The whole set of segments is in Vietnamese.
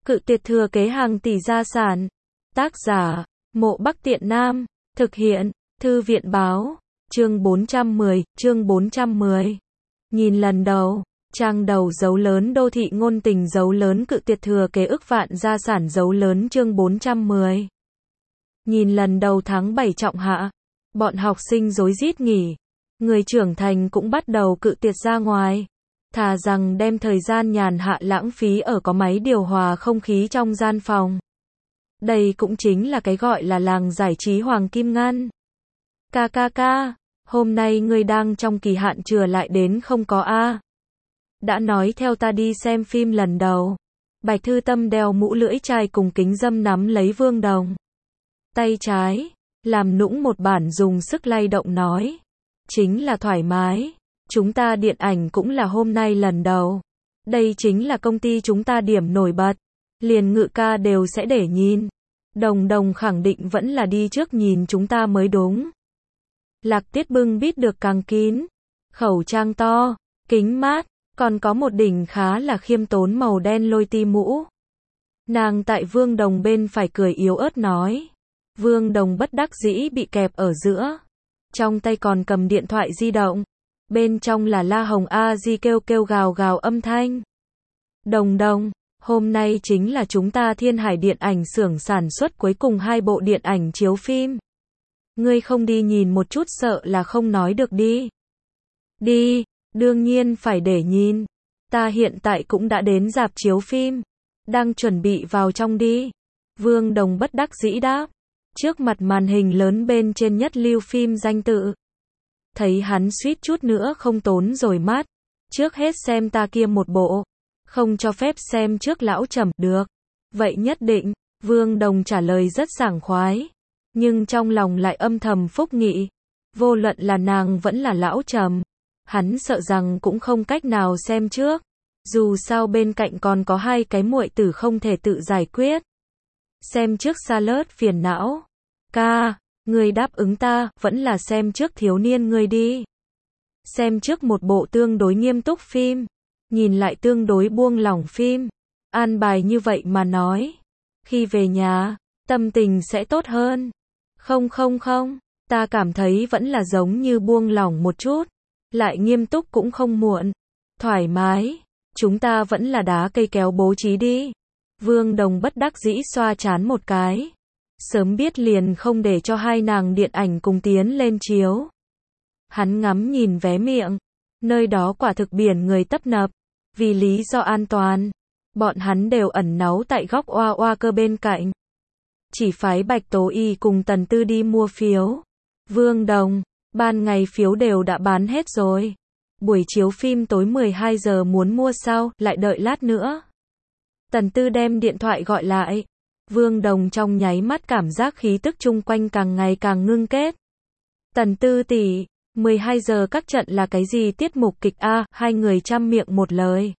Cự tuyệt thừa kế hàng tỷ gia sản. Tác giả, Mộ Bắc Tiện Nam. Thực hiện, Thư viện báo. Chương 410. Nhìn lần đầu. Trang đầu dấu lớn đô thị ngôn tình dấu lớn cự tuyệt thừa kế ức vạn gia sản dấu lớn chương 410. Nhìn lần đầu tháng 7 trọng hạ. Bọn học sinh rối rít nghỉ. Người trưởng thành cũng bắt đầu cự tuyệt ra ngoài. Thà rằng đem thời gian nhàn hạ lãng phí ở có máy điều hòa không khí trong gian phòng. Đây cũng chính là cái gọi là làng giải trí Hoàng Kim Ngăn. Ca, hôm nay ngươi đang trong kỳ hạn chừa lại đến không có a? Đã nói theo ta đi xem phim lần đầu. Bạch Thư Tâm đeo mũ lưỡi chai cùng kính râm nắm lấy Vương Đồng. Tay trái, làm nũng một bản dùng sức lay động nói. Chính là thoải mái. Chúng ta điện ảnh cũng là hôm nay lần đầu. Đây chính là công ty chúng ta điểm nổi bật. Liền Ngự ca đều sẽ để nhìn. Đồng khẳng định vẫn là đi trước nhìn chúng ta mới đúng. Lạc Tiết bưng bít được càng kín. Khẩu trang to, kính mát, còn có một đỉnh khá là khiêm tốn màu đen lôi ti mũ. Nàng tại Vương Đồng bên phải cười yếu ớt nói. Vương Đồng bất đắc dĩ bị kẹp ở giữa. Trong tay còn cầm điện thoại di động. Bên trong là La Hồng A Di kêu gào âm thanh. Đồng, hôm nay chính là chúng ta Thiên Hải Điện ảnh xưởng sản xuất cuối cùng 2 bộ điện ảnh chiếu phim. Ngươi không đi nhìn một chút sợ là không nói được đi. Đi, đương nhiên phải để nhìn. Ta hiện tại cũng đã đến rạp chiếu phim. Đang chuẩn bị vào trong đi. Vương Đồng bất đắc dĩ đáp. Trước mặt màn hình lớn bên trên nhất lưu phim danh tự. Thấy hắn suýt chút nữa không tốn rồi mắt. Trước hết xem ta kia một bộ. Không cho phép xem trước lão Trầm, được. Vậy nhất định, Vương Đồng trả lời rất sảng khoái. Nhưng trong lòng lại âm thầm phúc nghị. Vô luận là nàng vẫn là lão Trầm. Hắn sợ rằng cũng không cách nào xem trước. Dù sao bên cạnh còn có 2 cái muội tử không thể tự giải quyết. Xem trước Salad phiền não. Ca, ngươi đáp ứng ta, vẫn là xem trước thiếu niên ngươi đi. Xem trước một bộ tương đối nghiêm túc phim. Nhìn lại tương đối buông lỏng phim. An bài như vậy mà nói. Khi về nhà, tâm tình sẽ tốt hơn. Không, ta cảm thấy vẫn là giống như buông lỏng một chút. Lại nghiêm túc cũng không muộn. Thoải mái. Chúng ta vẫn là đá cây kéo bố trí đi. Vương Đồng bất đắc dĩ xoa trán một cái. Sớm biết liền không để cho 2 nàng điện ảnh cùng tiến lên chiếu. Hắn ngắm nhìn vé miệng. Nơi đó quả thực biển người tấp nập. Vì lý do an toàn, bọn hắn đều ẩn náu tại góc oa cơ bên cạnh. Chỉ phái Bạch Tố Y cùng Tần Tư đi mua phiếu. Vương Đồng, ban ngày phiếu đều đã bán hết rồi. Buổi chiếu phim tối 12 giờ muốn mua sao, lại đợi lát nữa. Tần Tư đem điện thoại gọi lại. Vương Đồng trong nháy mắt cảm giác khí tức chung quanh càng ngày càng ngưng kết. Tần Tư tỷ, 12 giờ các trận là cái gì tiết mục kịch a? 2 người chăm miệng một lời.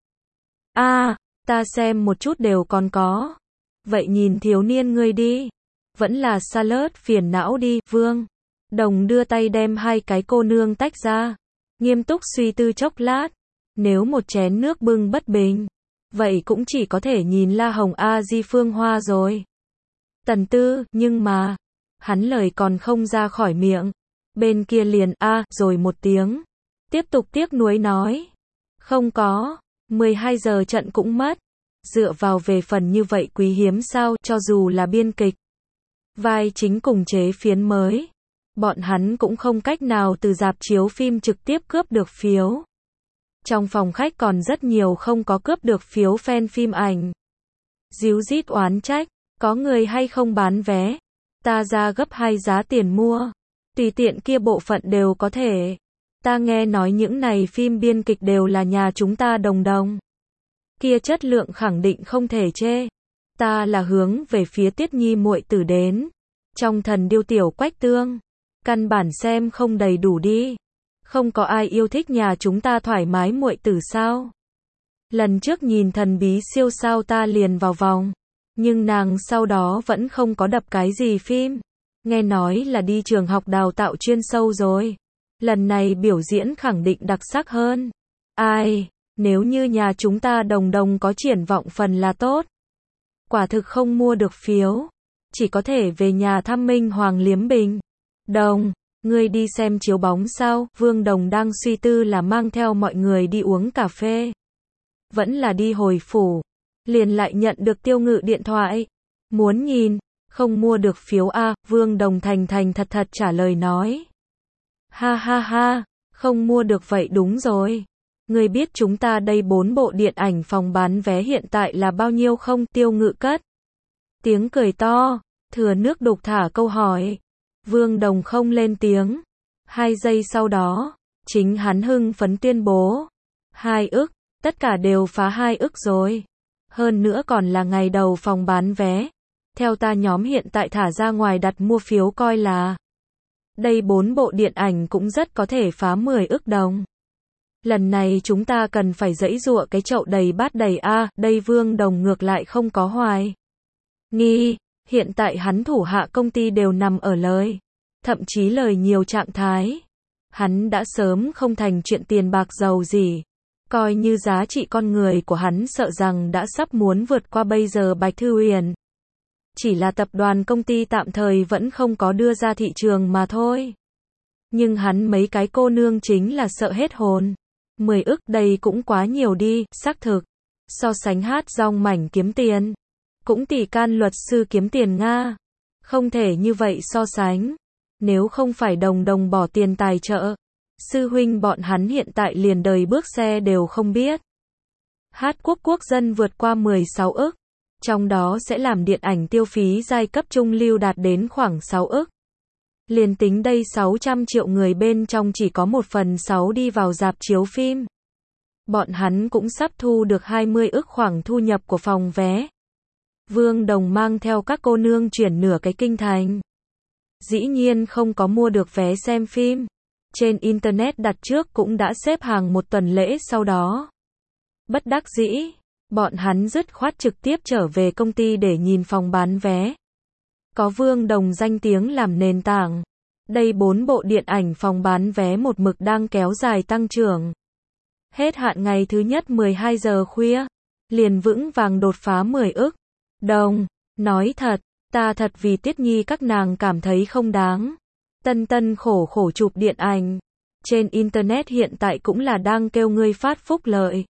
Ta xem một chút đều còn có. Vậy nhìn thiếu niên ngươi đi. Vẫn là Salad phiền não đi, Vương Đồng đưa tay đem 2 cái cô nương tách ra. Nghiêm túc suy tư chốc lát. Nếu một chén nước bưng bất bình, vậy cũng chỉ có thể nhìn La Hồng A Di Phương Hoa rồi. Tần Tư, nhưng mà, hắn lời còn không ra khỏi miệng. Bên kia liền rồi một tiếng. Tiếp tục tiếc nuối nói. Không có, 12 giờ trận cũng mất. Dựa vào về phần như vậy quý hiếm sao, cho dù là biên kịch. Vai chính cùng chế phiến mới. Bọn hắn cũng không cách nào từ rạp chiếu phim trực tiếp cướp được phiếu. Trong phòng khách còn rất nhiều không có cướp được phiếu fan phim ảnh. Díu dít oán trách, có người hay không bán vé. Ta ra gấp 2 giá tiền mua. Tùy tiện kia bộ phận đều có thể. Ta nghe nói những này phim biên kịch đều là nhà chúng ta Đồng. Kia chất lượng khẳng định không thể chê. Ta là hướng về phía Tiết Nhi muội tử đến. Trong Thần Điêu tiểu Quách Tương. Căn bản xem không đầy đủ đi. Không có ai yêu thích nhà chúng ta thoải mái muội tử sao? Lần trước nhìn Thần Bí siêu sao ta liền vào vòng. Nhưng nàng sau đó vẫn không có đập cái gì phim. Nghe nói là đi trường học đào tạo chuyên sâu rồi. Lần này biểu diễn khẳng định đặc sắc hơn. Ai, nếu như nhà chúng ta Đồng có triển vọng phần là tốt. Quả thực không mua được phiếu. Chỉ có thể về nhà thăm Minh Hoàng Liếm Bình. Đồng, ngươi đi xem chiếu bóng sao? Vương Đồng đang suy tư là mang theo mọi người đi uống cà phê. Vẫn là đi hồi phủ. Liền lại nhận được Tiêu Ngự điện thoại. Muốn nhìn, không mua được phiếu a. Vương Đồng thành thành thật thật trả lời nói. Ha ha ha, không mua được vậy đúng rồi. Ngươi biết chúng ta đây 4 bộ điện ảnh phòng bán vé hiện tại là bao nhiêu không? Tiêu Ngự cất tiếng cười to, thừa nước đục thả câu hỏi. Vương Đồng không lên tiếng. 2 giây sau đó, chính hắn hưng phấn tuyên bố. 2 ức, tất cả đều phá 2 ức rồi. Hơn nữa còn là ngày đầu phòng bán vé. Theo ta nhóm hiện tại thả ra ngoài đặt mua phiếu coi là. Đây 4 bộ điện ảnh cũng rất có thể phá 10 ức đồng. Lần này chúng ta cần phải giãy giụa cái chậu đầy bát đầy a. Đây Vương Đồng ngược lại không có hoài nghi. Hiện tại hắn thủ hạ công ty đều nằm ở lời. Thậm chí lời nhiều trạng thái. Hắn đã sớm không thành chuyện tiền bạc giàu gì. Coi như giá trị con người của hắn sợ rằng đã sắp muốn vượt qua bây giờ Bạch Thư Huyền. Chỉ là tập đoàn công ty tạm thời vẫn không có đưa ra thị trường mà thôi. Nhưng hắn mấy cái cô nương chính là sợ hết hồn. 10 ức đây cũng quá nhiều đi, xác thực. So sánh hát rong mảnh kiếm tiền. Cũng tỷ can luật sư kiếm tiền Nga. Không thể như vậy so sánh. Nếu không phải Đồng Đồng bỏ tiền tài trợ. Sư huynh bọn hắn hiện tại liền đời bước xe đều không biết. Hát quốc dân vượt qua 16 ức. Trong đó sẽ làm điện ảnh tiêu phí giai cấp trung lưu đạt đến khoảng 6 ức. Liền tính đây 600 triệu người bên trong chỉ có 1/6 đi vào rạp chiếu phim. Bọn hắn cũng sắp thu được 20 ức khoảng thu nhập của phòng vé. Vương Đồng mang theo các cô nương chuyển nửa cái kinh thành. Dĩ nhiên không có mua được vé xem phim. Trên Internet đặt trước cũng đã xếp hàng một tuần lễ sau đó. Bất đắc dĩ, bọn hắn dứt khoát trực tiếp trở về công ty để nhìn phòng bán vé. Có Vương Đồng danh tiếng làm nền tảng. Đây 4 bộ điện ảnh phòng bán vé một mực đang kéo dài tăng trưởng. Hết hạn ngày thứ nhất 12 giờ khuya. Liền vững vàng đột phá 10 ức. Đồng, nói thật, ta thật vì Tiết Nhi các nàng cảm thấy không đáng. Tân tân khổ khổ chụp điện ảnh. Trên Internet hiện tại cũng là đang kêu ngươi phát phúc lợi.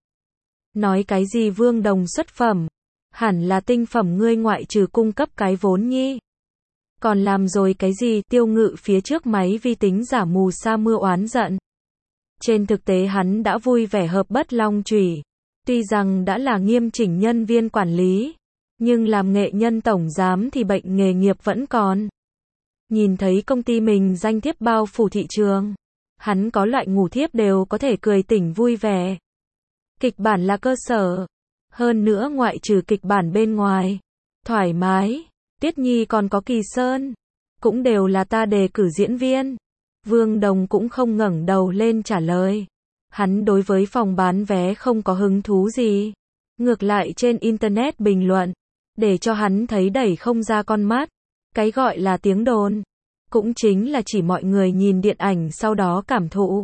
Nói cái gì Vương Đồng xuất phẩm. Hẳn là tinh phẩm ngươi ngoại trừ cung cấp cái vốn nhi. Còn làm rồi cái gì? Tiêu Ngự phía trước máy vi tính giả mù sa mưa oán giận. Trên thực tế hắn đã vui vẻ hợp bất long chủy. Tuy rằng đã là nghiêm chỉnh nhân viên quản lý. Nhưng làm nghệ nhân tổng giám thì bệnh nghề nghiệp vẫn còn. Nhìn thấy công ty mình danh thiếp bao phủ thị trường. Hắn có loại ngủ thiếp đều có thể cười tỉnh vui vẻ. Kịch bản là cơ sở. Hơn nữa ngoại trừ kịch bản bên ngoài. Thoải mái. Tiết Nhi còn có Kỳ Sơn. Cũng đều là ta đề cử diễn viên. Vương Đồng cũng không ngẩng đầu lên trả lời. Hắn đối với phòng bán vé không có hứng thú gì. Ngược lại trên Internet bình luận. Để cho hắn thấy đẩy không ra con mắt. Cái gọi là tiếng đồn. Cũng chính là chỉ mọi người nhìn điện ảnh sau đó cảm thụ.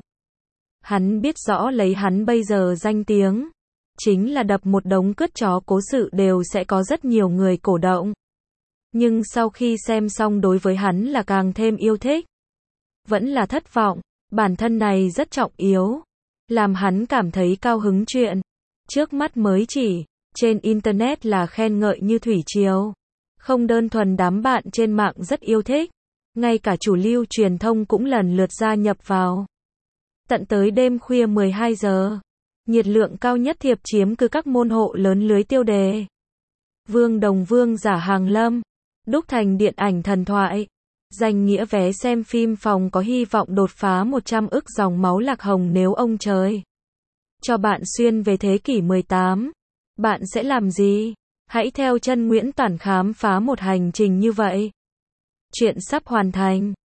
Hắn biết rõ lấy hắn bây giờ danh tiếng. Chính là đập một đống cứt chó cố sự đều sẽ có rất nhiều người cổ động. Nhưng sau khi xem xong đối với hắn là càng thêm yêu thích. Vẫn là thất vọng. Bản thân này rất trọng yếu. Làm hắn cảm thấy cao hứng chuyện. Trước mắt mới chỉ. Trên Internet là khen ngợi như thủy triều. Không đơn thuần đám bạn trên mạng rất yêu thích. Ngay cả chủ lưu truyền thông cũng lần lượt gia nhập vào. Tận tới đêm khuya 12 giờ. Nhiệt lượng cao nhất thiệp chiếm cứ các môn hộ lớn lưới tiêu đề. Vương Đồng Vương giả hàng lâm. Đúc thành điện ảnh thần thoại. Danh nghĩa vé xem phim phòng có hy vọng đột phá 100 ức dòng máu lạc hồng nếu ông trời cho bạn xuyên về thế kỷ 18. Bạn sẽ làm gì? Hãy theo chân Nguyễn Toản khám phá một hành trình như vậy. Chuyện sắp hoàn thành.